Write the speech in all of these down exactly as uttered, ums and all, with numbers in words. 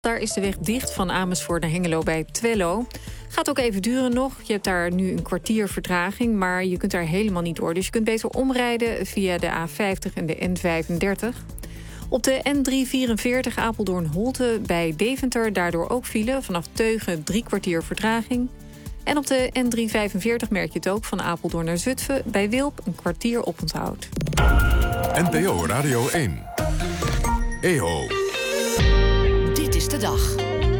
Daar is de weg dicht van Amersfoort naar Hengelo bij Twello. Gaat ook even duren nog. Je hebt daar nu een kwartier vertraging, maar je kunt daar helemaal niet door. Dus je kunt beter omrijden via de A vijftig en de N vijfendertig. Op de N driehonderdvierenveertig Apeldoorn-Holte bij Deventer daardoor ook file. Vanaf Teugen drie kwartier vertraging. En op de N driehonderdvijfenveertig merk je het ook van Apeldoorn naar Zutphen. Bij Wilp een kwartier oponthoud. N P O Radio één. E O. Dit is de dag.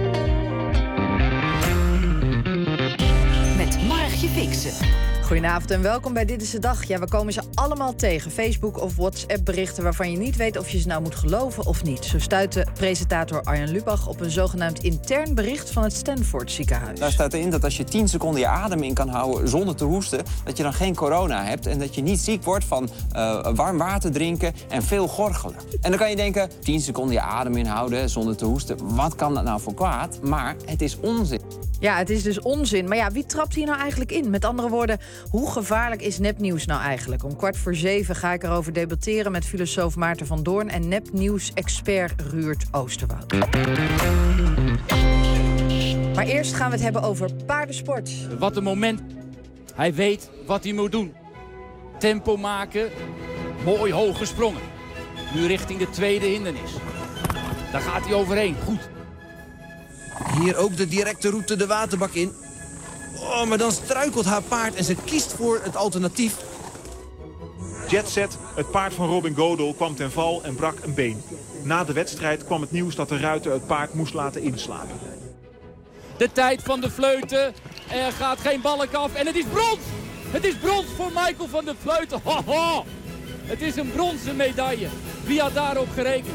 Met Margje Fixen. Goedenavond en welkom bij Dit is de Dag. Ja, we komen ze allemaal tegen. Facebook of WhatsApp berichten waarvan je niet weet of je ze nou moet geloven of niet. Zo stuitte presentator Arjen Lubach op een zogenaamd intern bericht van het Stanford ziekenhuis. Daar staat in dat als je tien seconden je adem in kan houden zonder te hoesten, dat je dan geen corona hebt en dat je niet ziek wordt van uh, warm water drinken en veel gorgelen. En dan kan je denken, tien seconden je adem inhouden zonder te hoesten, wat kan dat nou voor kwaad? Maar het is onzin. Ja, het is dus onzin. Maar ja, wie trapt hier nou eigenlijk in? Met andere woorden, hoe gevaarlijk is nepnieuws nou eigenlijk? Om kwart voor zeven ga ik erover debatteren met filosoof Maarten van Doorn en nepnieuws-expert Ruurt Oosterwoud. Maar eerst gaan we het hebben over paardensport. Wat een moment. Hij weet wat hij moet doen. Tempo maken. Mooi hoog gesprongen. Nu richting de tweede hindernis. Daar gaat hij overheen. Goed. Hier ook de directe route de waterbak in. Oh, maar dan struikelt haar paard en ze kiest voor het alternatief. Jetset, het paard van Robin Godel, kwam ten val en brak een been. Na de wedstrijd kwam het nieuws dat de ruiter het paard moest laten inslapen. De tijd van de fleuten. Er gaat geen balk af en het is brons. Het is brons voor Michael van der Vleuten. Ho, ho. Het is een bronzen medaille. Wie had daarop gerekend?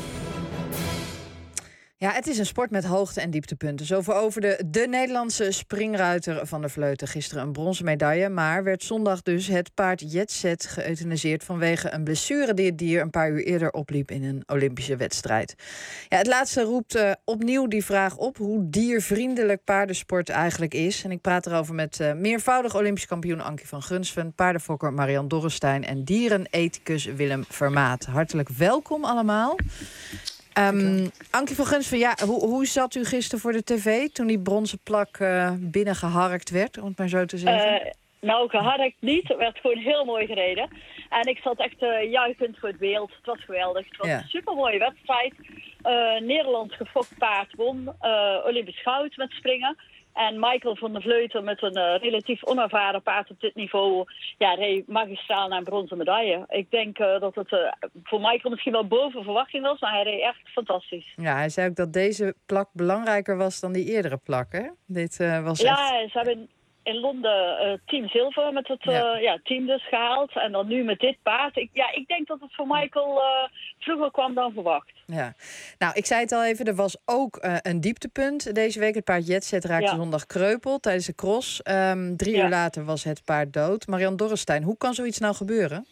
Ja, het is een sport met hoogte- en dieptepunten. Zo veroverde de Nederlandse springruiter Van der Vleuten gisteren een bronzen medaille, maar werd zondag dus het paard Jetset geëuthaniseerd vanwege een blessure die het dier een paar uur eerder opliep in een Olympische wedstrijd. Ja, het laatste roept uh, opnieuw die vraag op hoe diervriendelijk paardensport eigenlijk is. En ik praat erover met uh, meervoudig Olympisch kampioen Ankie van Grunsven, paardenfokker Marian Dorrestein en dierenethicus Willem Vermaat. Hartelijk welkom allemaal. Um, Ankie van Grunsven, ja, hoe, hoe zat u gisteren voor de tv toen die bronzen plak uh, binnengeharkt werd, om het maar zo te zeggen? Uh, nou, geharkt niet. Het werd gewoon heel mooi gereden. En ik zat echt uh, juichend voor het beeld. Het was geweldig. Het was ja. een supermooie wedstrijd. Uh, Nederland gefokt paard won. Uh, Olympisch goud met springen. En Michael van der Vleuten met een uh, relatief onervaren paard op dit niveau, ja, reed magistraal naar een bronzen medaille. Ik denk uh, dat het uh, voor Michael misschien wel boven verwachting was, maar hij reed echt fantastisch. Ja, hij zei ook dat deze plak belangrijker was dan die eerdere plak, hè? Dit uh, was ja, echt... ze hebben in Londen uh, team zilver met het uh, ja. Ja, team dus gehaald. En dan nu met dit paard. Ik, ja, ik denk dat het voor Michael uh, vroeger kwam dan verwacht. Ja, nou, ik zei het al even, er was ook uh, een dieptepunt deze week. Het paard Jetset raakte ja. zondag kreupel tijdens de cross. Um, drie ja. uur later was het paard dood. Marian Dorrestein, hoe kan zoiets nou gebeuren?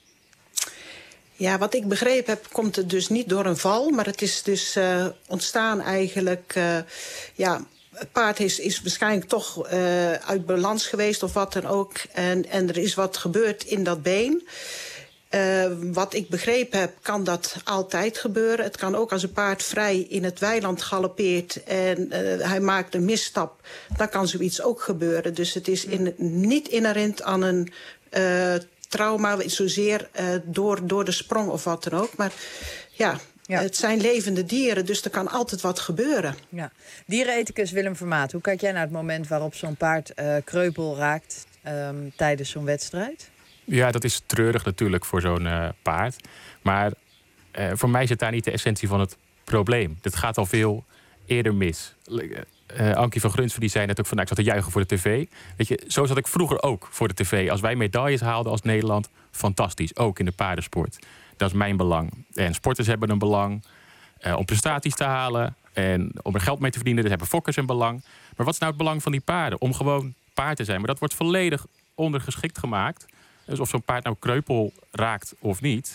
Ja, wat ik begrepen heb, komt het dus niet door een val. Maar het is dus uh, ontstaan eigenlijk... Uh, ja, het paard is, is waarschijnlijk toch uh, uit balans geweest of wat dan ook. En, en er is wat gebeurd in dat been. Uh, wat ik begrepen heb, kan dat altijd gebeuren. Het kan ook als een paard vrij in het weiland galoppeert en uh, hij maakt een misstap. Dan kan zoiets ook gebeuren. Dus het is in, niet inherent aan een uh, trauma, zozeer uh, door, door de sprong of wat dan ook. Maar ja... Ja. Het zijn levende dieren, dus er kan altijd wat gebeuren. Ja. Dierenethicus Willem Vermaat, hoe kijk jij naar het moment waarop zo'n paard uh, kreupel raakt um, tijdens zo'n wedstrijd? Ja, dat is treurig natuurlijk voor zo'n uh, paard. Maar uh, voor mij zit daar niet de essentie van het probleem. Dit gaat al veel eerder mis. Uh, Ankie van Grunsven die zei net ook van, nou, ik zat te juichen voor de tv. Weet je, zo zat ik vroeger ook voor de tv. Als wij medailles haalden als Nederland, fantastisch. Ook in de paardensport. Dat is mijn belang. En sporters hebben een belang uh, om prestaties te halen en om er geld mee te verdienen. Dus hebben fokkers een belang. Maar wat is nou het belang van die paarden? Om gewoon paard te zijn. Maar dat wordt volledig ondergeschikt gemaakt. Dus of zo'n paard nou kreupel raakt of niet,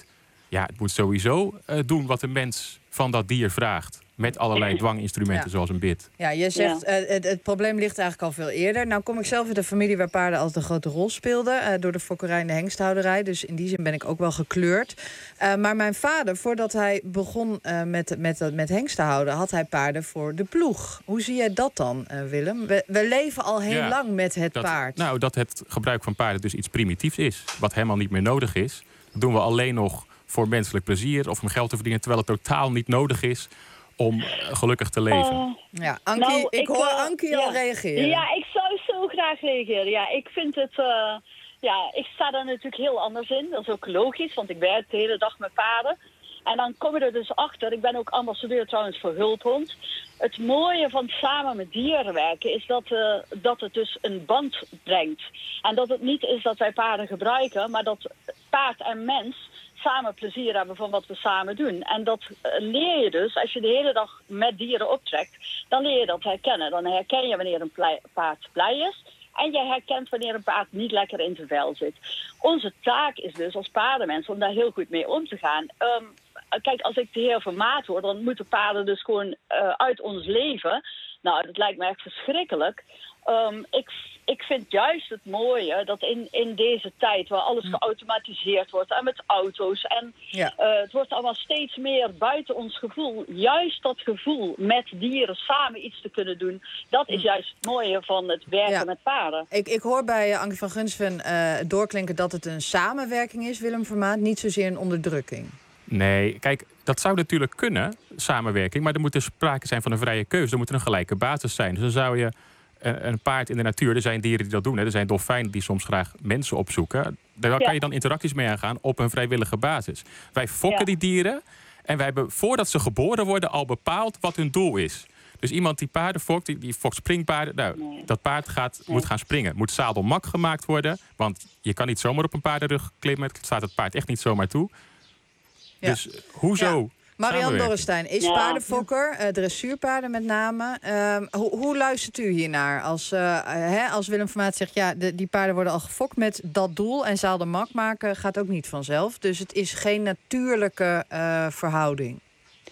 ja, het moet sowieso uh, doen wat de mens van dat dier vraagt. Met allerlei dwanginstrumenten, ja. zoals een bit. Ja, je zegt, ja. Uh, het, het probleem ligt eigenlijk al veel eerder. Nou kom ik zelf uit een familie waar paarden altijd een grote rol speelden. Uh, door de fokkerij en de hengsthouderij. Dus in die zin ben ik ook wel gekleurd. Uh, maar mijn vader, voordat hij begon uh, met, met, met hengsten houden, had hij paarden voor de ploeg. Hoe zie jij dat dan, uh, Willem? We, we leven al heel ja, lang met het dat, paard. Nou, dat het gebruik van paarden dus iets primitiefs is. Wat helemaal niet meer nodig is. Dat doen we alleen nog voor menselijk plezier of om geld te verdienen, terwijl het totaal niet nodig is om gelukkig te leven. Uh, ja, Ankie, nou, ik, ik hoor uh, Ankie ja. al reageren. Ja, ik zou zo graag reageren. Ja, ik vind het... Uh, ja, ik sta daar natuurlijk heel anders in. Dat is ook logisch, want ik werk de hele dag met paarden. En dan kom je er dus achter. Ik ben ook ambassadeur trouwens voor Hulphond. Het mooie van samen met dieren werken is dat, uh, dat het dus een band brengt. En dat het niet is dat wij paarden gebruiken, maar dat paard en mens samen plezier hebben van wat we samen doen. En dat leer je dus, als je de hele dag met dieren optrekt, dan leer je dat herkennen. Dan herken je wanneer een plei, paard blij is. En je herkent wanneer een paard niet lekker in zijn vel zit. Onze taak is dus als paardenmensen om daar heel goed mee om te gaan. Um, kijk, als ik de heer Vermaat hoor, dan moeten paarden dus gewoon uh, uit ons leven. Nou, dat lijkt me echt verschrikkelijk. Um, ik, ik vind juist het mooie dat in, in deze tijd waar alles geautomatiseerd wordt en met auto's en ja. uh, het wordt allemaal steeds meer buiten ons gevoel. Juist dat gevoel met dieren samen iets te kunnen doen, dat is juist het mooie van het werken ja. met paarden. Ik, ik hoor bij Ankie van Gunsven uh, doorklinken dat het een samenwerking is, Willem Vermaat, niet zozeer een onderdrukking. Nee, kijk, dat zou natuurlijk kunnen, samenwerking, maar er moet dus sprake zijn van een vrije keuze. Er moet een gelijke basis zijn. Dus dan zou je een paard in de natuur, er zijn dieren die dat doen. Hè. Er zijn dolfijnen die soms graag mensen opzoeken. Daar ja. kan je dan interacties mee aangaan op een vrijwillige basis. Wij fokken ja. die dieren en wij hebben voordat ze geboren worden al bepaald wat hun doel is. Dus iemand die paarden fokt, die, die fokt springpaarden. Nou, nee. dat paard gaat, nee. moet gaan springen. Moet zadelmak gemaakt worden. Want je kan niet zomaar op een paardenrug klimmen. Het staat het paard echt niet zomaar toe. Ja. Dus hoezo... Ja. Marianne Dorrestein is ja. paardenfokker, uh, dressuurpaarden met name. Uh, ho- hoe luistert u hiernaar? Als, uh, hè, als Willem Vermaat zegt, ja, de, die paarden worden al gefokt met dat doel en zaal de mak maken gaat ook niet vanzelf. Dus het is geen natuurlijke uh, verhouding.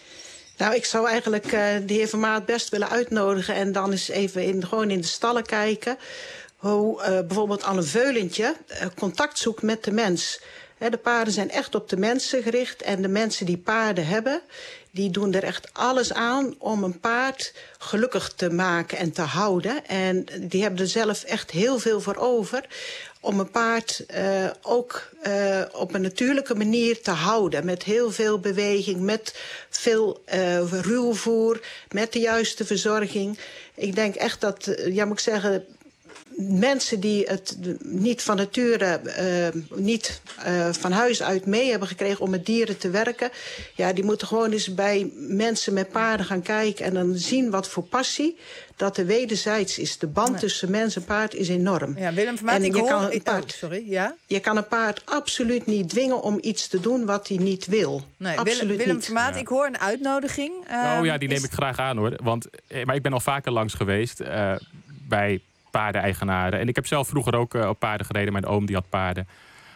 Nou, ik zou eigenlijk uh, de heer Vermaat best willen uitnodigen en dan eens even in, gewoon in de stallen kijken hoe uh, bijvoorbeeld aan een veulentje uh, contact zoekt met de mens. De paarden zijn echt op de mensen gericht. En de mensen die paarden hebben, die doen er echt alles aan om een paard gelukkig te maken en te houden. En die hebben er zelf echt heel veel voor over om een paard uh, ook uh, op een natuurlijke manier te houden. Met heel veel beweging, met veel uh, ruwvoer, met de juiste verzorging. Ik denk echt dat, uh, ja moet ik zeggen, mensen die het niet van nature, uh, niet uh, van huis uit mee hebben gekregen om met dieren te werken, ja, die moeten gewoon eens bij mensen met paarden gaan kijken en dan zien wat voor passie dat er wederzijds is. De band nee. tussen mens en paard is enorm. Ja, Willem Vermaat, ik hoor... Ik, paard, oh, sorry, ja? Je kan een paard absoluut niet dwingen om iets te doen wat hij niet wil. Nee, absoluut Willem, Willem niet. Vermaat, ja. ik hoor een uitnodiging. Uh, oh ja, die neem is... ik graag aan hoor. Want, maar ik ben al vaker langs geweest uh, bij paardeneigenaren. En ik heb zelf vroeger ook uh, op paarden gereden. Mijn oom die had paarden.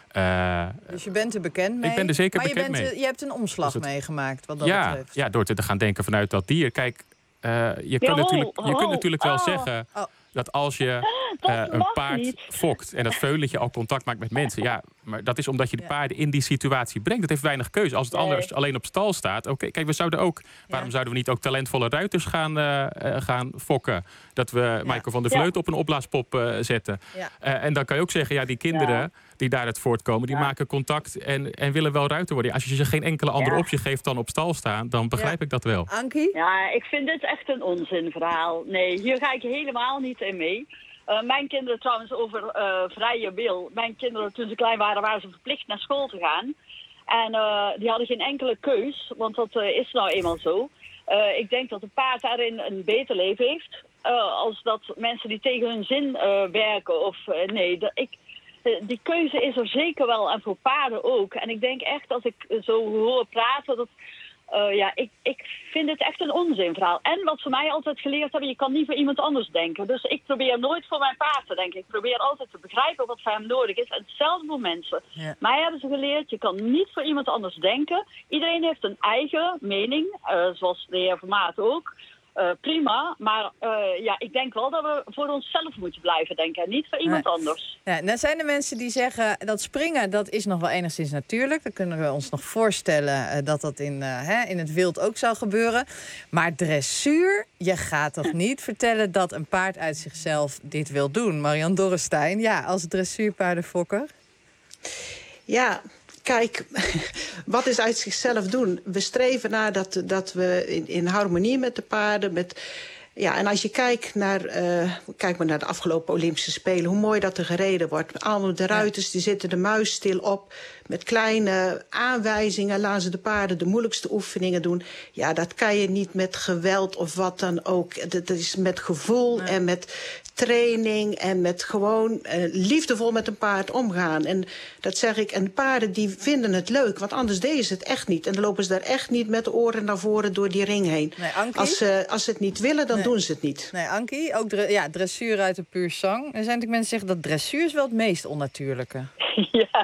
Uh, dus je bent er bekend mee? Ik ben er zeker maar bekend je bent, mee. Je hebt een omslag dus het, meegemaakt wat dat ja, betreft. Ja, door te gaan denken vanuit dat dier. Kijk, uh, je, kunt natuurlijk, je kunt natuurlijk wel oh. zeggen oh. dat als je uh, een paard niet. fokt en dat veulentje al contact maakt met mensen. Ja, maar dat is omdat je de paarden in die situatie brengt. Dat heeft weinig keuze. Als het nee. anders alleen op stal staat. Oké, okay, kijk, we zouden ook. Waarom ja. zouden we niet ook talentvolle ruiters gaan, uh, gaan fokken? Dat we ja. Michael van der Vleut ja. op een opblaaspop uh, zetten. Ja. Uh, en dan kan je ook zeggen, ja, die kinderen ja. die daaruit voortkomen, die ja. maken contact en, en willen wel ruiter worden. Als je ze geen enkele andere ja. optie geeft dan op stal staan, dan begrijp ja. ik dat wel. Ankie? Ja, ik vind dit echt een onzinverhaal. Nee, hier ga ik helemaal niet in mee. Uh, mijn kinderen trouwens over uh, vrije wil. Mijn kinderen toen ze klein waren, waren ze verplicht naar school te gaan. En uh, die hadden geen enkele keus, want dat uh, is nou eenmaal zo. Uh, ik denk dat een paard daarin een beter leven heeft. Uh, als dat mensen die tegen hun zin uh, werken. Of uh, nee, de, ik, uh, die keuze is er zeker wel en voor paarden ook. En ik denk echt, als ik zo hoor praten, dat Uh, ja, ik, ik vind het echt een onzinverhaal. En wat ze mij altijd geleerd hebben, je kan niet voor iemand anders denken. Dus ik probeer nooit voor mijn paard te denken. Ik probeer altijd te begrijpen wat voor hem nodig is. En hetzelfde voor mensen. Ja. Mij hebben ze geleerd, je kan niet voor iemand anders denken. Iedereen heeft een eigen mening, uh, zoals de heer Vermaat ook. Uh, prima, maar uh, ja, ik denk wel dat we voor onszelf moeten blijven denken. En niet voor iemand ja. anders. Ja, dan zijn er mensen die zeggen dat springen, dat is nog wel enigszins natuurlijk. Dan kunnen we ons nog voorstellen uh, dat dat in, uh, hè, in het wild ook zou gebeuren. Maar dressuur, je gaat toch niet vertellen dat een paard uit zichzelf dit wil doen? Marianne Dorrestein, ja, als dressuurpaardenfokker. Ja... Kijk, wat is uit zichzelf doen? We streven naar dat, dat we in, in harmonie met de paarden... Met, ja, en als je kijkt naar, uh, kijk maar naar de afgelopen Olympische Spelen... hoe mooi dat er gereden wordt. Allemaal de ruiters die zitten de muis stil op... met kleine aanwijzingen laten ze de paarden de moeilijkste oefeningen doen. Ja, dat kan je niet met geweld of wat dan ook. Dat is met gevoel nee. en met training en met gewoon uh, liefdevol met een paard omgaan. En dat zeg ik, en paarden die vinden het leuk, want anders deden ze het echt niet. En dan lopen ze daar echt niet met de oren naar voren door die ring heen. Nee, Ankie? Als, uh, als ze het niet willen, dan nee. doen ze het niet. Nee, Ankie, ook dre- ja, dressuur uit de puur sang. Er zijn natuurlijk mensen die zeggen dat dressuur is wel het meest onnatuurlijke. Ja,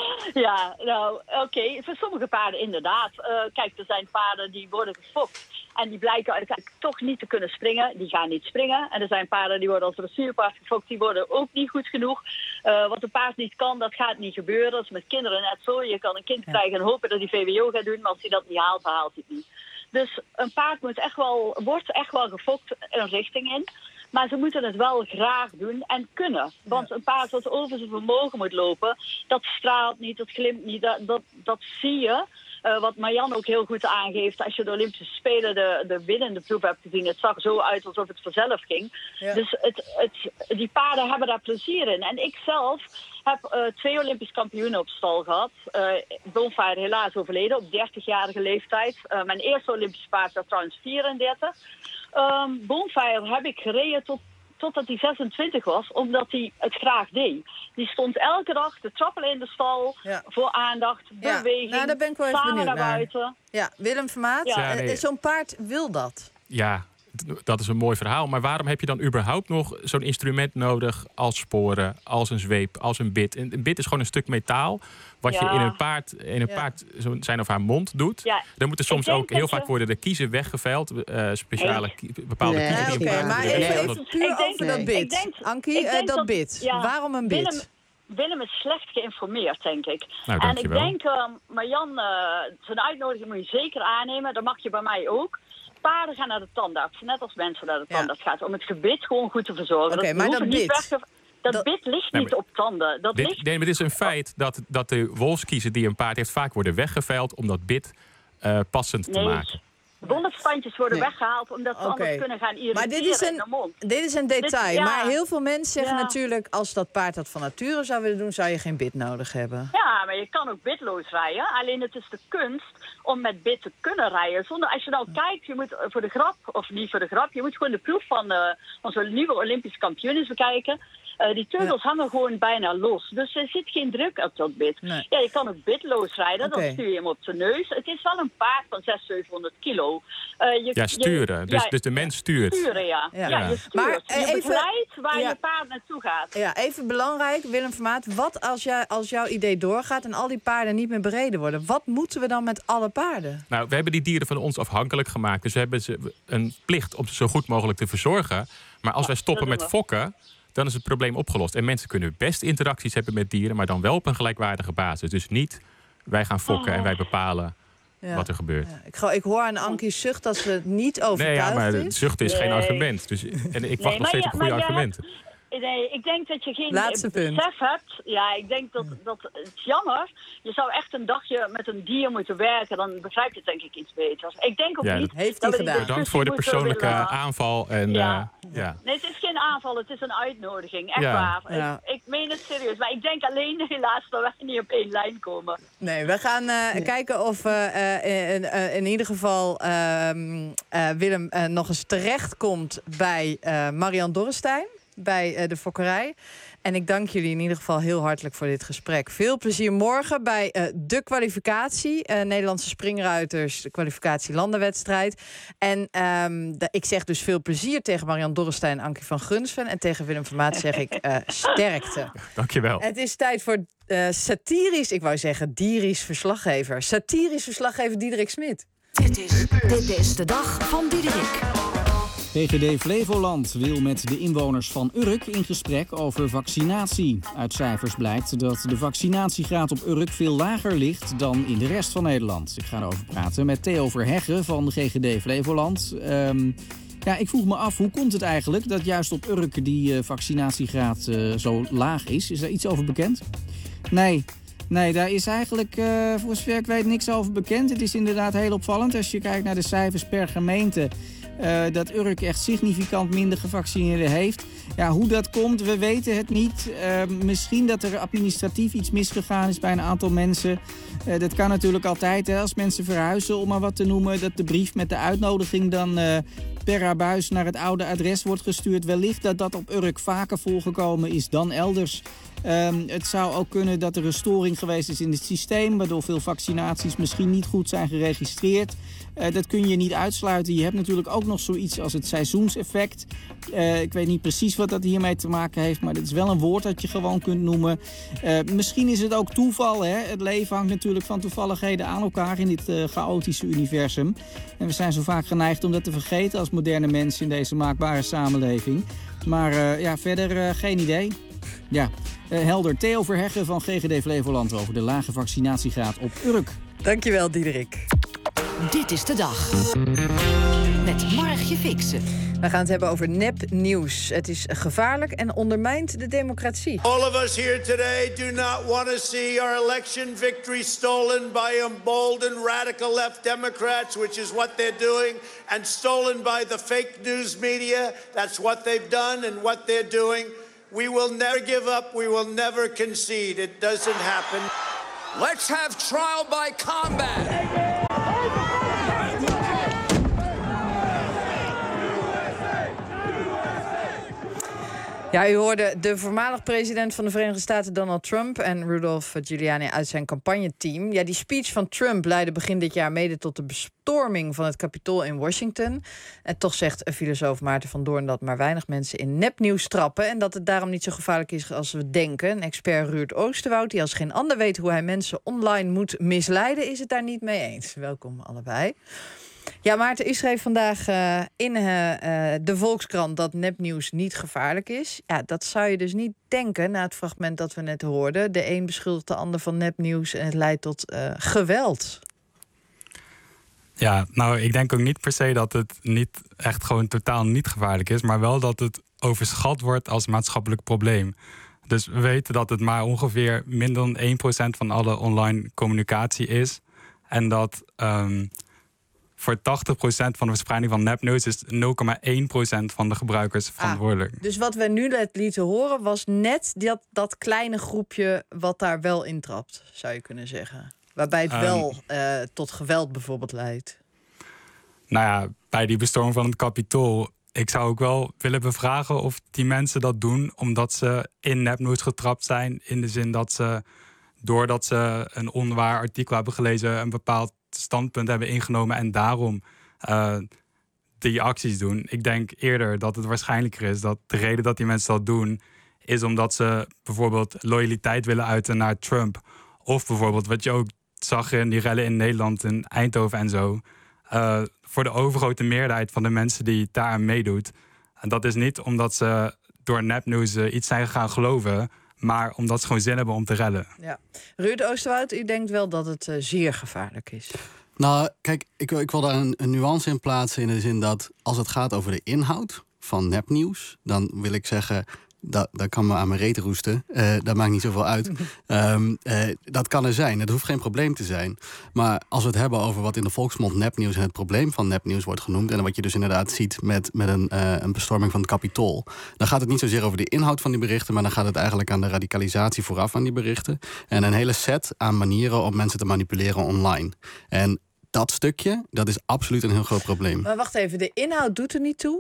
ja nou, oké. Okay. Voor sommige paarden inderdaad. Uh, kijk, er zijn paarden die worden gefokt. En die blijken uiteindelijk toch niet te kunnen springen. Die gaan niet springen. En er zijn paarden die worden als dressuurpaard gefokt. Die worden ook niet goed genoeg. Uh, wat een paard niet kan, dat gaat niet gebeuren. Dat is met kinderen net zo. Je kan een kind krijgen en hopen dat hij V W O gaat doen. Maar als hij dat niet haalt, dan haalt hij het niet. Dus een paard moet echt wel, wordt echt wel gefokt een richting in. Maar ze moeten het wel graag doen en kunnen. Want een paard dat over zijn vermogen moet lopen, dat straalt niet, dat glimt niet, dat, dat, dat zie je. Uh, wat Marianne ook heel goed aangeeft, als je de Olympische Spelen de, de winnende proef hebt gezien, het zag zo uit alsof het vanzelf ging. Ja. Dus het, het, die paarden hebben daar plezier in. En ik zelf heb uh, twee Olympisch kampioenen op stal gehad. Uh, Bonfire helaas overleden op dertigjarige leeftijd. Uh, mijn eerste Olympische paard was trouwens vierendertig. Um, Bonfire heb ik gereden tot, totdat hij zesentwintig was, omdat hij het graag deed. Die stond elke dag te trappelen in de stal, ja. voor aandacht, beweging, ja, nou, daar ben ik wel even samen benieuwd naar buiten. Naar. Ja, Willem Vermaat, ja. Ja, nee. Zo'n paard wil dat. Ja, dat is een mooi verhaal. Maar waarom heb je dan überhaupt nog zo'n instrument nodig als sporen, als een zweep, als een bit? Een bit is gewoon een stuk metaal wat ja. je in een paard, in een ja. paard zijn of haar mond doet. Ja. Dan moeten soms ook heel vaak je... worden de kiezen weggeveld. Uh, speciale nee. kie, bepaalde nee. kiezen. Nee, okay, maar even, even puur denk, over nee. dat bit. Denk, Ankie, uh, dat, dat bit. Ja, waarom een bit? Willem, Willem is slecht geïnformeerd, denk ik. Nou, en ik denk, uh, Marjan, uh, zijn uitnodiging moet je zeker aannemen. Dat mag je bij mij ook. Paarden gaan naar de tandarts, net als mensen naar de ja. tandarts gaan, om het gebit gewoon goed te verzorgen. Oké, okay, maar dat bit... Weg, dat, dat bit ligt nee, niet op tanden. Dat dit, ligt... Nee, maar het is een feit dat, dat de wolfskiezen die een paard heeft vaak worden weggeveld om dat bit uh, passend nee. te maken. Wolfsstandjes worden nee. weggehaald omdat ze okay. anders kunnen gaan irriteren maar dit is een, in de mond. Dit is een detail, dit, ja. maar heel veel mensen zeggen ja. natuurlijk, als dat paard dat van nature zou willen doen, zou je geen bit nodig hebben. Ja, maar je kan ook bitloos rijden. Alleen het is de kunst om met bit te kunnen rijden. Zonder, als je nou kijkt, je moet voor de grap, of niet voor de grap, je moet gewoon de proef van uh, onze nieuwe Olympische kampioen eens bekijken. Uh, die teugels ja. hangen gewoon bijna los. Dus er zit geen druk op dat bit. Nee. Ja, je kan ook bitloos rijden, okay. dan stuur je hem op zijn neus. Het is wel een paard van zeshonderd, zevenhonderd kilo. Uh, je, ja, sturen. Je, dus, ja, dus de mens stuurt. Sturen, ja. ja. ja je stuurt. Maar, uh, je even, begeleidt waar ja. je paard naartoe gaat. Ja, even belangrijk, Willem Vermaat. Wat als, jij, als jouw idee doorgaat en al die paarden niet meer bereden worden? Wat moeten we dan met alle paarden? Nou, we hebben die dieren van ons afhankelijk gemaakt. Dus we hebben ze een plicht om ze zo goed mogelijk te verzorgen. Maar als ja, wij stoppen met fokken, dan is het probleem opgelost. En mensen kunnen best interacties hebben met dieren, maar dan wel op een gelijkwaardige basis. Dus niet, wij gaan fokken oh. en wij bepalen ja. wat er gebeurt. Ja. Ik, ik hoor aan Ankie's zucht dat ze het niet overtuigd Nee, ja, maar is. zucht is nee. geen argument. Dus, en ik wacht nee, nog steeds op goede argumenten. Hebt, nee, ik denk dat je geen Laatste besef punt. hebt. Ja, ik denk dat, dat het is jammer. Je zou echt een dagje met een dier moeten werken. Dan begrijp je het denk ik iets beter. Ik denk ook ja, niet... Heeft hij gedaan. Bedankt voor de persoonlijke willen... aanval. En, ja. Uh, ja. Nee, het is geen aanval. Het is een uitnodiging. Echt ja. waar. Ja. Ik, ik meen het serieus. Maar ik denk alleen helaas dat wij niet op één lijn komen. Nee, we gaan uh, nee. kijken of uh, uh, in, uh, in ieder geval uh, uh, Willem uh, nog eens terechtkomt bij uh, Marianne Dorrestein. bij uh, de fokkerij. En ik dank jullie in ieder geval heel hartelijk voor dit gesprek. Veel plezier morgen bij uh, de kwalificatie. Uh, Nederlandse springruiters, de kwalificatie landenwedstrijd. En um, de, ik zeg dus veel plezier tegen Marianne Dorrestein en Ankie van Grunsven. En tegen Willem van Maat zeg ik uh, sterkte. Dankjewel. Het is tijd voor uh, satirisch, ik wou zeggen dirisch verslaggever. Satirisch verslaggever Diederik Smit. Dit is, dit is de dag van Diederik. G G D Flevoland wil met de inwoners van Urk in gesprek over vaccinatie. Uit cijfers blijkt dat de vaccinatiegraad op Urk veel lager ligt dan in de rest van Nederland. Ik ga erover praten met Theo Verheggen van G G D Flevoland. Um, ja, ik vroeg me af, hoe komt het eigenlijk dat juist op Urk die uh, vaccinatiegraad uh, zo laag is? Is daar iets over bekend? Nee. Nee, daar is eigenlijk, uh, voor zover ik weet, niks over bekend. Het is inderdaad heel opvallend als je kijkt naar de cijfers per gemeente. Uh, dat Urk echt significant minder gevaccineerden heeft. Ja, hoe dat komt, we weten het niet. Uh, misschien dat er administratief iets misgegaan is bij een aantal mensen. Uh, dat kan natuurlijk altijd, hè, als mensen verhuizen, om maar wat te noemen. Dat de brief met de uitnodiging dan uh, per abuis naar het oude adres wordt gestuurd. Wellicht dat dat op Urk vaker voorgekomen is dan elders. Um, het zou ook kunnen dat er een storing geweest is in het systeem, waardoor veel vaccinaties misschien niet goed zijn geregistreerd. Uh, dat kun je niet uitsluiten. Je hebt natuurlijk ook nog zoiets als het seizoenseffect. Uh, ik weet niet precies wat dat hiermee te maken heeft, maar dit is wel een woord dat je gewoon kunt noemen. Uh, misschien is het ook toeval, hè? Het leven hangt natuurlijk van toevalligheden aan elkaar in dit uh, chaotische universum. En we zijn zo vaak geneigd om dat te vergeten als moderne mensen in deze maakbare samenleving. Maar uh, ja, verder uh, geen idee. Ja, uh, helder. Theo Verheggen van G G D Flevoland over de lage vaccinatiegraad op Urk. Dankjewel, Diederik. Dit is de dag. Met Margje Fixen. We gaan het hebben over nepnieuws. Het is gevaarlijk en ondermijnt de democratie. All of us here today do not want to see our election victory stolen by emboldened radical left Democrats, which is what they're doing, and stolen by the fake news media. That's what they've done and what they're doing. We will never give up. We will never concede. It doesn't happen. Let's have trial by combat. Ja, u hoorde de voormalig president van de Verenigde Staten Donald Trump en Rudolph Giuliani uit zijn campagneteam. Ja, die speech van Trump leidde begin dit jaar mede tot de bestorming van het Capitool in Washington. En toch zegt filosoof Maarten van Doorn dat maar weinig mensen in nepnieuws trappen en dat het daarom niet zo gevaarlijk is als we denken. Een expert Ruud Oosterwoud, die als geen ander weet hoe hij mensen online moet misleiden, is het daar niet mee eens. Welkom allebei. Ja, Maarten, u schreef vandaag uh, in uh, uh, de Volkskrant dat nepnieuws niet gevaarlijk is. Ja, dat zou je dus niet denken na het fragment dat we net hoorden. De een beschuldigt de ander van nepnieuws en het leidt tot uh, geweld. Ja, nou, ik denk ook niet per se dat het niet echt gewoon totaal niet gevaarlijk is, maar wel dat het overschat wordt als maatschappelijk probleem. Dus we weten dat het maar ongeveer minder dan één procent van alle online communicatie is. En dat Um, voor tachtig procent van de verspreiding van nepnieuws is nul komma één procent van de gebruikers verantwoordelijk. Ah, dus wat we nu net lieten horen was net dat, dat kleine groepje wat daar wel intrapt, zou je kunnen zeggen. Waarbij het um, wel uh, tot geweld bijvoorbeeld leidt. Nou ja, bij die bestorming van het Capitool, ik zou ook wel willen bevragen of die mensen dat doen omdat ze in nepnieuws getrapt zijn. In de zin dat ze, doordat ze een onwaar artikel hebben gelezen, een bepaald standpunt hebben ingenomen en daarom uh, die acties doen. Ik denk eerder dat het waarschijnlijker is dat de reden dat die mensen dat doen is omdat ze bijvoorbeeld loyaliteit willen uiten naar Trump. Of bijvoorbeeld wat je ook zag in die rellen in Nederland, in Eindhoven en zo. Uh, voor de overgrote meerderheid van de mensen die daaraan meedoet. En dat is niet omdat ze door nepnieuws uh, iets zijn gaan geloven, maar omdat ze gewoon zin hebben om te rellen. Ja. Ruud Oosterwoud, u denkt wel dat het uh, zeer gevaarlijk is. Nou, kijk, ik, ik wil daar een, een nuance in plaatsen in de zin dat als het gaat over de inhoud van nepnieuws, dan wil ik zeggen, dat, dat kan me aan mijn reet roesten. Uh, dat maakt niet zoveel uit. um, uh, dat kan er zijn. Dat hoeft geen probleem te zijn. Maar als we het hebben over wat in de volksmond nepnieuws en het probleem van nepnieuws wordt genoemd, en wat je dus inderdaad ziet met, met een, uh, een bestorming van het Capitool, dan gaat het niet zozeer over de inhoud van die berichten, maar dan gaat het eigenlijk aan de radicalisatie vooraf aan die berichten. En een hele set aan manieren om mensen te manipuleren online. En dat stukje, dat is absoluut een heel groot probleem. Maar wacht even, de inhoud doet er niet toe.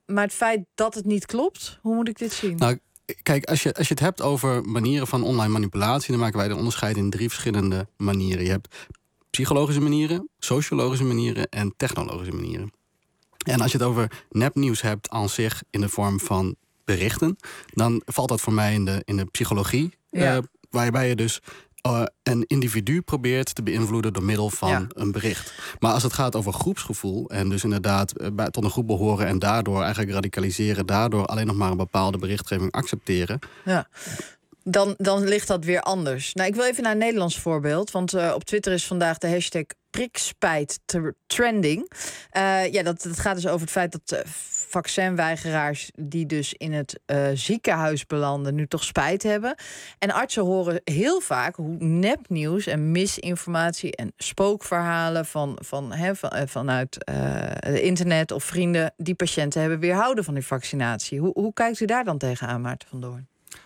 maar het feit dat het niet klopt, hoe moet ik dit zien? Nou, kijk, als je, als je het hebt over manieren van online manipulatie, dan maken wij de onderscheid in drie verschillende manieren. Je hebt psychologische manieren, sociologische manieren en technologische manieren. En als je het over nepnieuws hebt aan zich in de vorm van berichten, dan valt dat voor mij in de, in de psychologie. Ja. Uh, waarbij je dus uh, een individu probeert te beïnvloeden door middel van ja. een bericht. Maar als het gaat over groepsgevoel en dus inderdaad uh, bij, tot een groep behoren en daardoor eigenlijk radicaliseren, daardoor alleen nog maar een bepaalde berichtgeving accepteren. Ja. Dan, dan ligt dat weer anders. Nou, ik wil even naar een Nederlands voorbeeld. Want uh, op Twitter is vandaag de hashtag prikspijt trending. Uh, ja, dat, dat gaat dus over het feit dat uh, vaccinweigeraars die dus in het uh, ziekenhuis belanden nu toch spijt hebben. En artsen horen heel vaak hoe nepnieuws en misinformatie en spookverhalen van, van, he, van, uh, vanuit uh, het internet of vrienden die patiënten hebben weerhouden van die vaccinatie. Hoe, hoe kijkt u daar dan tegenaan, Maarten van Doorn?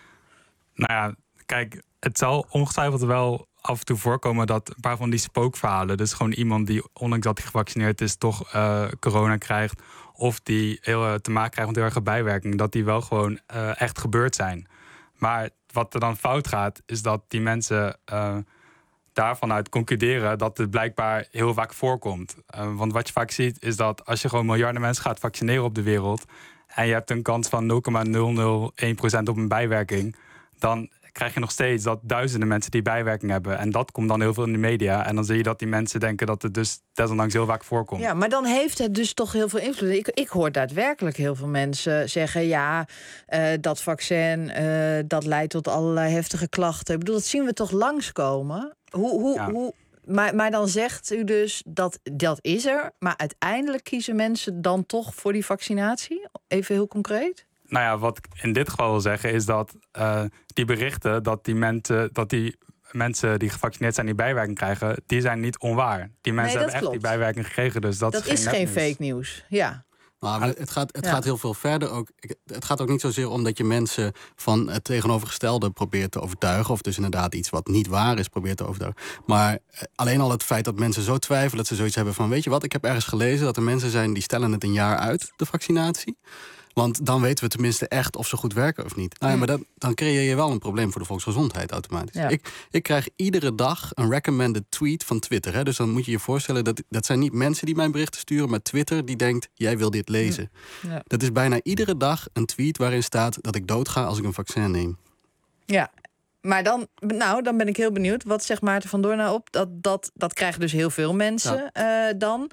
Nou ja, kijk, het zal ongetwijfeld wel af en toe voorkomen dat een paar van die spookverhalen, dus gewoon iemand die, ondanks dat hij gevaccineerd is, toch uh, corona krijgt, of die heel, uh, te maken krijgt met heel erg bijwerking, dat die wel gewoon uh, echt gebeurd zijn. Maar wat er dan fout gaat, is dat die mensen uh, daarvan uit concluderen dat het blijkbaar heel vaak voorkomt. Uh, want wat je vaak ziet, is dat als je gewoon miljarden mensen gaat vaccineren op de wereld en je hebt een kans van nul komma nul nul één procent op een bijwerking, dan krijg je nog steeds dat duizenden mensen die bijwerking hebben. En dat komt dan heel veel in de media. En dan zie je dat die mensen denken dat het dus desondanks heel vaak voorkomt. Ja, maar dan heeft het dus toch heel veel invloed. Ik, ik hoor daadwerkelijk heel veel mensen zeggen, ja, uh, dat vaccin, uh, dat leidt tot allerlei heftige klachten. Ik bedoel, dat zien we toch langskomen? Hoe, hoe, ja. hoe, maar, maar dan zegt u dus dat dat is er. Maar uiteindelijk kiezen mensen dan toch voor die vaccinatie? Even heel concreet. Nou ja, wat ik in dit geval wil zeggen is dat uh, die berichten, dat die, mensen, dat die mensen die gevaccineerd zijn die bijwerking krijgen, die zijn niet onwaar. Die mensen nee, hebben echt klopt. die bijwerking gekregen, dus dat, dat is geen Dat is geen fake nieuws, ja. Nou, maar het gaat, het ja. gaat heel veel verder ook. Het gaat ook niet zozeer om dat je mensen van het tegenovergestelde probeert te overtuigen, of dus inderdaad iets wat niet waar is probeert te overtuigen. Maar alleen al het feit dat mensen zo twijfelen, dat ze zoiets hebben van, weet je wat, ik heb ergens gelezen dat er mensen zijn die stellen het een jaar uit, de vaccinatie. Want dan weten we tenminste echt of ze goed werken of niet. Nou ja, maar dat, dan creëer je wel een probleem voor de volksgezondheid automatisch. Ja. Ik, ik krijg iedere dag een recommended tweet van Twitter. Hè? Dus dan moet je je voorstellen, dat, dat zijn niet mensen die mijn berichten sturen, maar Twitter die denkt, jij wil dit lezen. Ja. Dat is bijna iedere dag een tweet waarin staat dat ik doodga als ik een vaccin neem. Ja, maar dan, nou, dan ben ik heel benieuwd. Wat zegt Maarten van Doorn nou op? Dat, dat, dat krijgen dus heel veel mensen ja. uh, dan.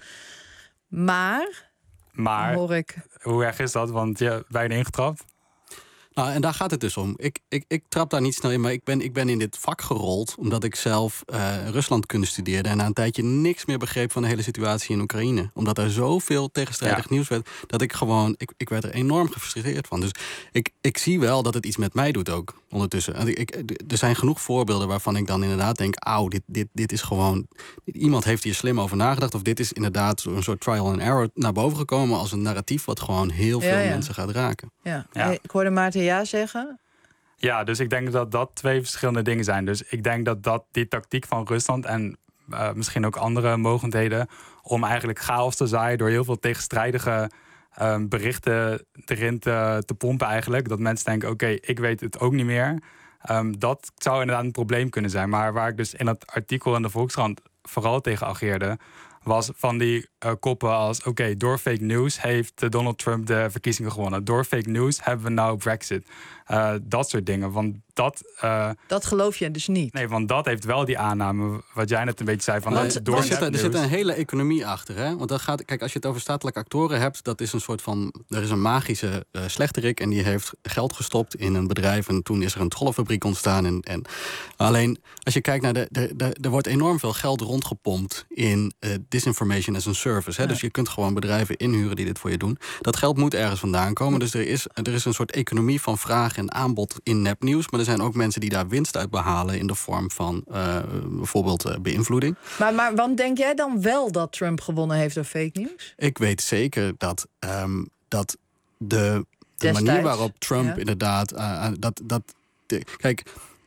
Maar... Maar hoor ik. Hoe erg is dat? Want je bent bijna ingetrapt. Nou, en daar gaat het dus om. Ik, ik, ik trap daar niet snel in, maar ik ben, ik ben in dit vak gerold omdat ik zelf uh, Ruslandkunde studeerde en na een tijdje niks meer begreep van de hele situatie in Oekraïne. Omdat er zoveel tegenstrijdig ja. nieuws werd, dat ik gewoon, ik, ik werd er enorm gefrustreerd van. Dus ik, ik zie wel dat het iets met mij doet ook ondertussen. Ik, ik, er zijn genoeg voorbeelden waarvan ik dan inderdaad denk, auw, dit, dit, dit is gewoon, iemand heeft hier slim over nagedacht, of dit is inderdaad een soort trial and error naar boven gekomen als een narratief wat gewoon heel veel ja, ja. mensen gaat raken. Ja. Ja. Ik hoorde Maarten ja zeggen. Ja, dus ik denk dat dat twee verschillende dingen zijn. Dus ik denk dat, dat die tactiek van Rusland en uh, misschien ook andere mogendheden om eigenlijk chaos te zaaien door heel veel tegenstrijdige uh, berichten erin te, te pompen eigenlijk. Dat mensen denken, oké, okay, ik weet het ook niet meer. Um, dat zou inderdaad een probleem kunnen zijn. Maar waar ik dus in het artikel in de Volkskrant vooral tegen ageerde, was van die uh, koppen als, oké, okay, door fake news heeft uh, Donald Trump de verkiezingen gewonnen. Door fake news hebben we nou Brexit. Uh, dat soort dingen. Want dat... Uh, dat geloof je dus niet? Nee, want dat heeft wel die aanname, wat jij net een beetje zei. Van want, door want er, er zit een hele economie achter. Hè? Want dat gaat, kijk, als je het over statelijke actoren hebt, dat is een soort van, er is een magische uh, slechterik en die heeft geld gestopt in een bedrijf en toen is er een trollenfabriek ontstaan. En, en alleen, als je kijkt naar de, de, de, er wordt enorm veel geld rondgepompt in uh, disinformation as a service. Hè? Ja. Dus je kunt gewoon bedrijven inhuren die dit voor je doen. Dat geld moet ergens vandaan komen. Dus er is, er is een soort economie van vraag en aanbod in nepnieuws. Maar er zijn ook mensen die daar winst uit behalen in de vorm van uh, bijvoorbeeld uh, beïnvloeding. Maar, maar want denk jij dan wel dat Trump gewonnen heeft door fake nieuws? Ik weet zeker dat, um, dat de, de manier waarop Trump ja. inderdaad... Uh, dat, dat de, kijk...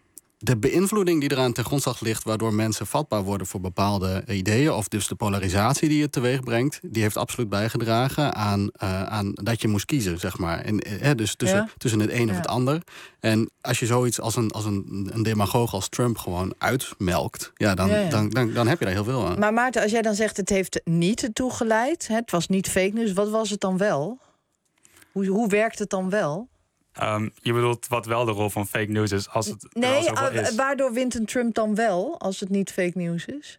de beïnvloeding die eraan ten grondslag ligt, waardoor mensen vatbaar worden voor bepaalde ideeën, of dus de polarisatie die het teweeg brengt, die heeft absoluut bijgedragen aan, uh, aan dat je moest kiezen, zeg maar. En, uh, dus tussen, ja. tussen het een ja. of het ander. En als je zoiets als een, als een, een demagoog als Trump gewoon uitmelkt, ja, dan, ja, ja. Dan, dan, dan heb je daar heel veel aan. Maar Maarten, als jij dan zegt het heeft niet ertoe geleid, hè, het was niet fake news, wat was het dan wel? Hoe, hoe werkt het dan wel? Um, je bedoelt wat wel de rol van fake news is als het nee, er is. Waardoor wint een Trump dan wel als het niet fake news is?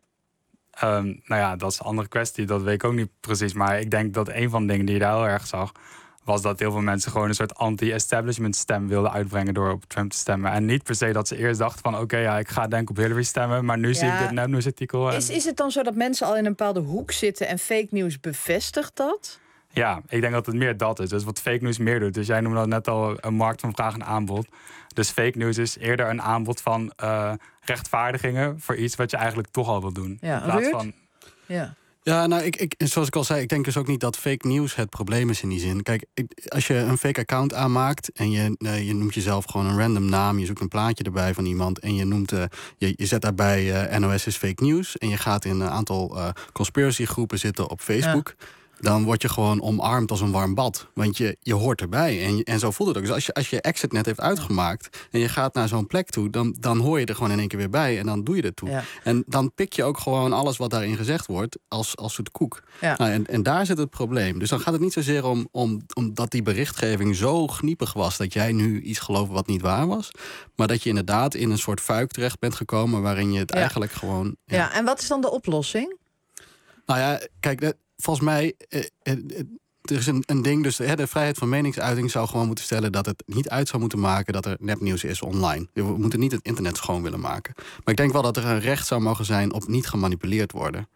Um, nou ja, dat is een andere kwestie. Dat weet ik ook niet precies. Maar ik denk dat een van de dingen die je daar heel erg zag, was dat heel veel mensen gewoon een soort anti-establishment stem wilden uitbrengen door op Trump te stemmen. En niet per se dat ze eerst dachten van oké, okay, ja, ik ga denk op Hillary stemmen, maar nu ja. zie ik dit nepnieuwsartikel. En... Is, is het dan zo dat mensen al in een bepaalde hoek zitten en fake news bevestigt dat? Ja, ik denk dat het meer dat is. Dus wat fake news meer doet. Dus jij noemde dat net al een markt van vraag en aanbod. Dus fake news is eerder een aanbod van uh, rechtvaardigingen voor iets wat je eigenlijk toch al wil doen. Ja, in plaats van... ja. Ja, nou, ik, ik, zoals ik al zei, ik denk dus ook niet dat fake news het probleem is in die zin. Kijk, ik, als je een fake account aanmaakt en je, uh, je noemt jezelf gewoon een random naam, je zoekt een plaatje erbij van iemand en je noemt, uh, je, je zet daarbij uh, N O S is fake news en je gaat in een aantal uh, conspiracy groepen zitten op Facebook. Ja. Dan word je gewoon omarmd als een warm bad. Want je, je hoort erbij. En, je, en zo voelt het ook. Dus als je, als je exit net heeft uitgemaakt en je gaat naar zo'n plek toe, dan, dan hoor je er gewoon in één keer weer bij en dan doe je er toe. Ja. En dan pik je ook gewoon alles wat daarin gezegd wordt als, als het koek. Ja. Nou, en, en daar zit het probleem. Dus dan gaat het niet zozeer om, om, om dat die berichtgeving zo gniepig was dat jij nu iets gelooft wat niet waar was. Maar dat je inderdaad in een soort fuik terecht bent gekomen waarin je het ja. eigenlijk gewoon... Ja. ja, en wat is dan de oplossing? Nou ja, kijk... De, Volgens mij, eh, eh, er is een, een ding, dus de, de vrijheid van meningsuiting zou gewoon moeten stellen dat het niet uit zou moeten maken dat er nepnieuws is online. We moeten niet het internet schoon willen maken. Maar ik denk wel dat er een recht zou mogen zijn op niet gemanipuleerd worden.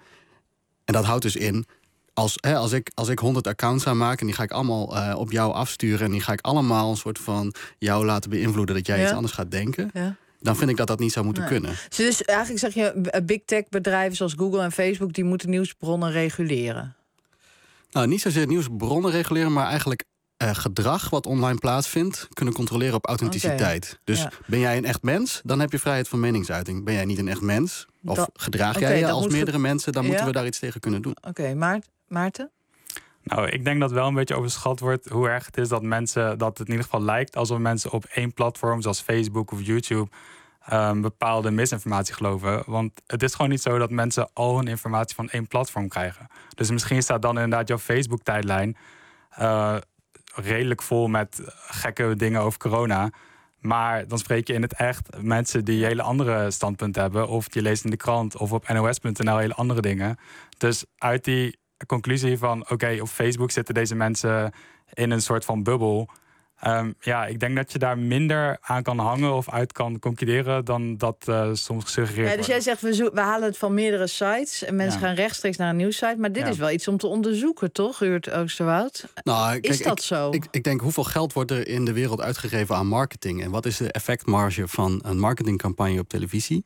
En dat houdt dus in, als, hè, als ik als ik honderd accounts aanmaak en die ga ik allemaal uh, op jou afsturen en die ga ik allemaal een soort van jou laten beïnvloeden dat jij ja. iets anders gaat denken. Ja. Dan vind ik dat dat niet zou moeten nee. kunnen. Dus eigenlijk zeg je, big tech bedrijven zoals Google en Facebook, die moeten nieuwsbronnen reguleren? Nou, niet zozeer nieuwsbronnen reguleren, maar eigenlijk uh, gedrag wat online plaatsvindt kunnen controleren op authenticiteit. Okay. Dus ja. ben jij een echt mens, dan heb je vrijheid van meningsuiting. Ben jij niet een echt mens, of da- gedraag okay, jij je als meerdere ge- mensen, dan ja. moeten we daar iets tegen kunnen doen. Oké, okay, Maar- Maarten? Nou, ik denk dat wel een beetje overschat wordt hoe erg het is dat mensen, dat het in ieder geval lijkt alsof mensen op één platform, zoals Facebook of YouTube, um, bepaalde misinformatie geloven. Want het is gewoon niet zo dat mensen al hun informatie van één platform krijgen. Dus misschien staat dan inderdaad jouw Facebook-tijdlijn uh, redelijk vol met gekke dingen over corona. Maar dan spreek je in het echt mensen die hele andere standpunten hebben, of je leest in de krant of op N O S punt N L hele andere dingen. Dus uit die conclusie van oké, okay, op Facebook zitten deze mensen in een soort van bubbel. Um, ja, ik denk dat je daar minder aan kan hangen of uit kan concluderen dan dat uh, soms gesuggereerd wordt. Ja, dus jij zegt, we, zo- we halen het van meerdere sites en mensen ja. gaan rechtstreeks naar een nieuwssite. Maar dit ja. is wel iets om te onderzoeken, toch, Ruurt Oosterwoud? Nou, is kijk, dat ik, zo? Ik, ik denk, hoeveel geld wordt er in de wereld uitgegeven aan marketing? En wat is de effectmarge van een marketingcampagne op televisie?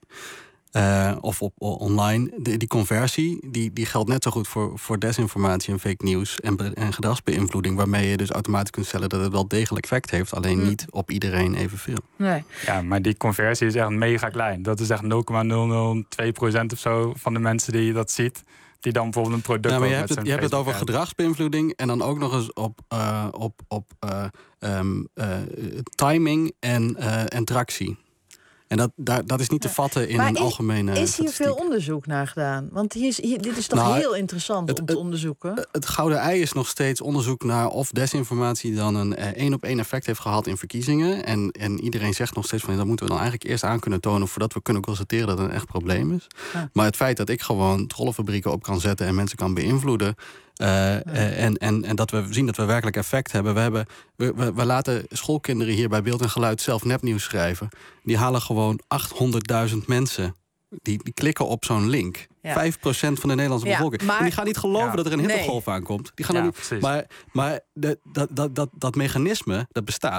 Uh, of op online, de, die conversie, die, die geldt net zo goed voor, voor desinformatie en fake news en, en gedragsbeïnvloeding, waarmee je dus automatisch kunt stellen dat het wel degelijk effect heeft, alleen mm. niet op iedereen evenveel. Nee. Ja, maar die conversie is echt mega klein. Dat is echt nul komma nul nul twee procent of zo van de mensen die dat ziet, die dan bijvoorbeeld een product ja, maar je hebt hebt het, je hebt het over gedragsbeïnvloeding en dan ook nog eens op, uh, op, op uh, um, uh, timing en, uh, en tractie. En dat, daar, dat is niet te vatten in maar een is, algemene is hier statistiek. veel onderzoek naar gedaan? Want hier is, hier, dit is toch nou, heel interessant het, om te het, onderzoeken? Het, het gouden ei is nog steeds onderzoek naar of desinformatie dan een één-op-één effect heeft gehad in verkiezingen. En, en iedereen zegt nog steeds van dat moeten we dan eigenlijk eerst aan kunnen tonen voordat we kunnen constateren dat het een echt probleem is. Ja. Maar het feit dat ik gewoon trollenfabrieken op kan zetten en mensen kan beïnvloeden. Uh, ja. en, en, en dat we zien dat we werkelijk effect hebben. We, hebben we, we, we laten schoolkinderen hier bij Beeld en Geluid zelf nepnieuws schrijven. Die halen gewoon achthonderdduizend mensen. Die, die klikken op zo'n link. Ja. vijf procent van de Nederlandse ja, bevolking. Maar, en die gaan niet geloven ja, dat er een hittegolf nee. aankomt. Die gaan ja, niet, maar maar de, dat, dat, dat, dat mechanisme, dat bestaat.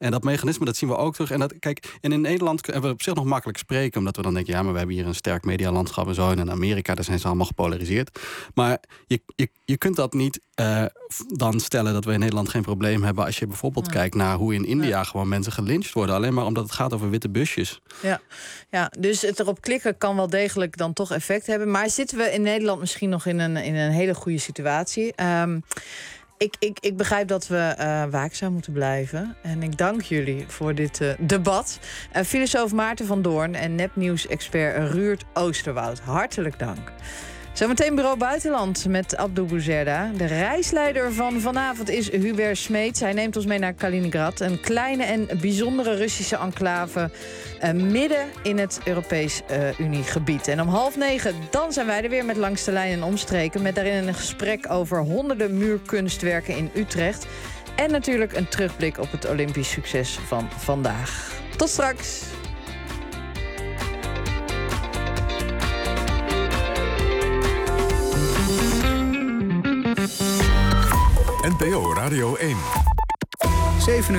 En dat mechanisme, dat zien we ook terug. En dat, kijk, en in Nederland hebben we op zich nog makkelijk spreken, omdat we dan denken, ja, maar we hebben hier een sterk medialandschap en zo. En in Amerika, daar zijn ze allemaal gepolariseerd. Maar je, je, je kunt dat niet uh, dan stellen dat we in Nederland geen probleem hebben als je bijvoorbeeld ja. kijkt naar hoe in India ja. gewoon mensen gelyncht worden. Alleen maar omdat het gaat over witte busjes. Ja, ja, dus het erop klikken kan wel degelijk dan toch effect hebben. Maar zitten we in Nederland misschien nog in een, in een hele goede situatie? Um, Ik, ik, ik begrijp dat we uh, waakzaam moeten blijven. En ik dank jullie voor dit uh, debat. Uh, filosoof Maarten van Doorn en nepnieuws-expert Ruurt Oosterwoud. Hartelijk dank. Zometeen Bureau Buitenland met Abdou Bouzerda. De reisleider van vanavond is Hubert Smeets. Hij neemt ons mee naar Kaliningrad. Een kleine en bijzondere Russische enclave uh, midden in het Europees uh, Uniegebied. En om half negen dan zijn wij er weer met Langs de Lijn en Omstreken. Met daarin een gesprek over honderden muurkunstwerken in Utrecht. En natuurlijk een terugblik op het Olympisch succes van vandaag. Tot straks. N P O Radio één. zeven uur.